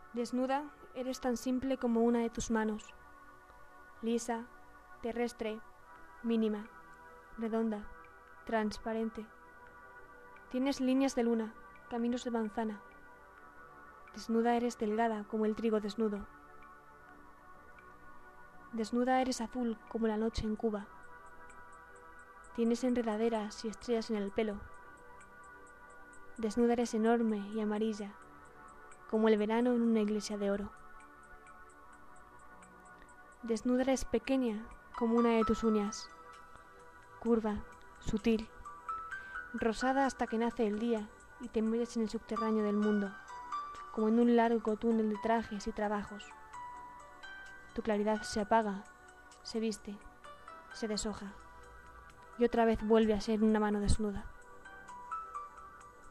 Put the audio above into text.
Desnuda, eres tan simple como una de tus manos, lisa, terrestre, mínima, redonda, transparente. Tienes líneas de luna, caminos de manzana. Desnuda eres delgada como el trigo desnudo. Desnuda eres azul como la noche en Cuba. Tienes enredaderas y estrellas en el pelo. Desnuda eres enorme y amarilla, como el verano en una iglesia de oro. Desnuda eres pequeña como una de tus uñas, curva, sutil, rosada hasta que nace el día y te metes en el subterráneo del mundo, como en un largo túnel de trajes y trabajos. Tu claridad se apaga, se viste, se deshoja y otra vez vuelve a ser una mano desnuda.